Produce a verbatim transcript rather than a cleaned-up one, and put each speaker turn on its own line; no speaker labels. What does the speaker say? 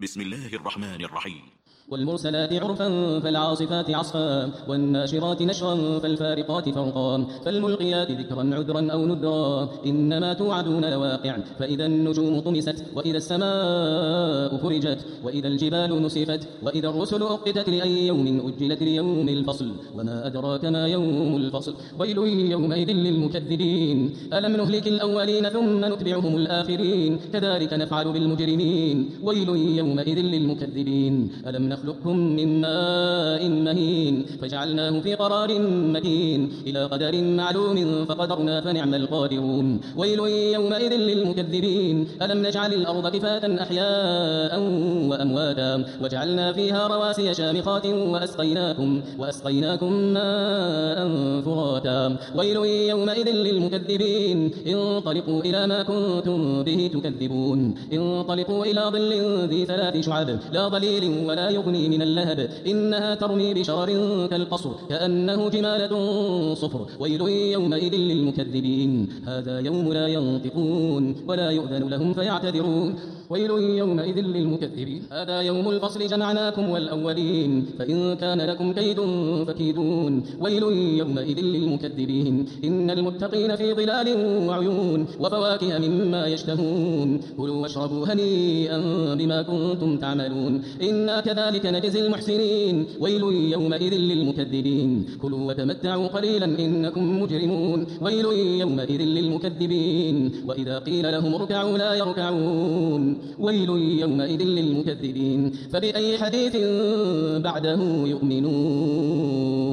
بسم الله الرحمن الرحيم.
والمرسلات عرفا فالعاصفات عصفا والناشرات نشرا فالفارقات فرقا فالملقيات ذكرا عذرا أو نذرا إنما توعدون لواقع فإذا النجوم طمست وإذا السماء فرجت وإذا الجبال نسفت وإذا الرسل أقتت لأي يوم أجلت ليوم الفصل وما أدراك ما يوم الفصل ويل يومئذ للمكذبين ألم نهلك الأولين ثم نتبعهم الآخرين كذلك نفعل بالمجرمين ويل يومئذ للمكذبين ألم نخلقكم من ماء مهين فجعلناه في قرار مكين إلى قدر معلوم فقدرنا فنعم القادرون ويل يومئذ للمكذبين ألم نجعل الأرض كفاة أحياء وأمواتا وجعلنا فيها رواسي شامخات وأسقيناكم, وأسقيناكم ماء فراتا ويل يومئذ للمكذبين انطلقوا إلى ما كنتم به تكذبون انطلقوا إلى ظل ذي ثلاث شعب لا ظليل ولا يغني من اللهب إنها ترمي بشرر كالقصر كأنه جمالة صفر ويل يومئذ للمكذبين هذا يوم لا ينطقون ولا يؤذن لهم فيعتذرون ويل يومئذ للمكذبين هذا يوم الفصل جمعناكم والأولين فإن كان لكم كيد فكيدون ويل يومئذ للمكذبين إن المتقين في ظلال وعيون وفواكه مما يشتهون كلوا واشربوا هنيئا بما كنتم تعملون إنا كذلك نجزي المحسنين ويل يومئذ للمكذبين كلوا وتمتعوا قليلا إنكم مجرمون ويل يومئذ للمكذبين وإذا قيل لهم اركعوا لا يركعون ويل يومئذ للمكذبين فبأي حديث بعده يؤمنون.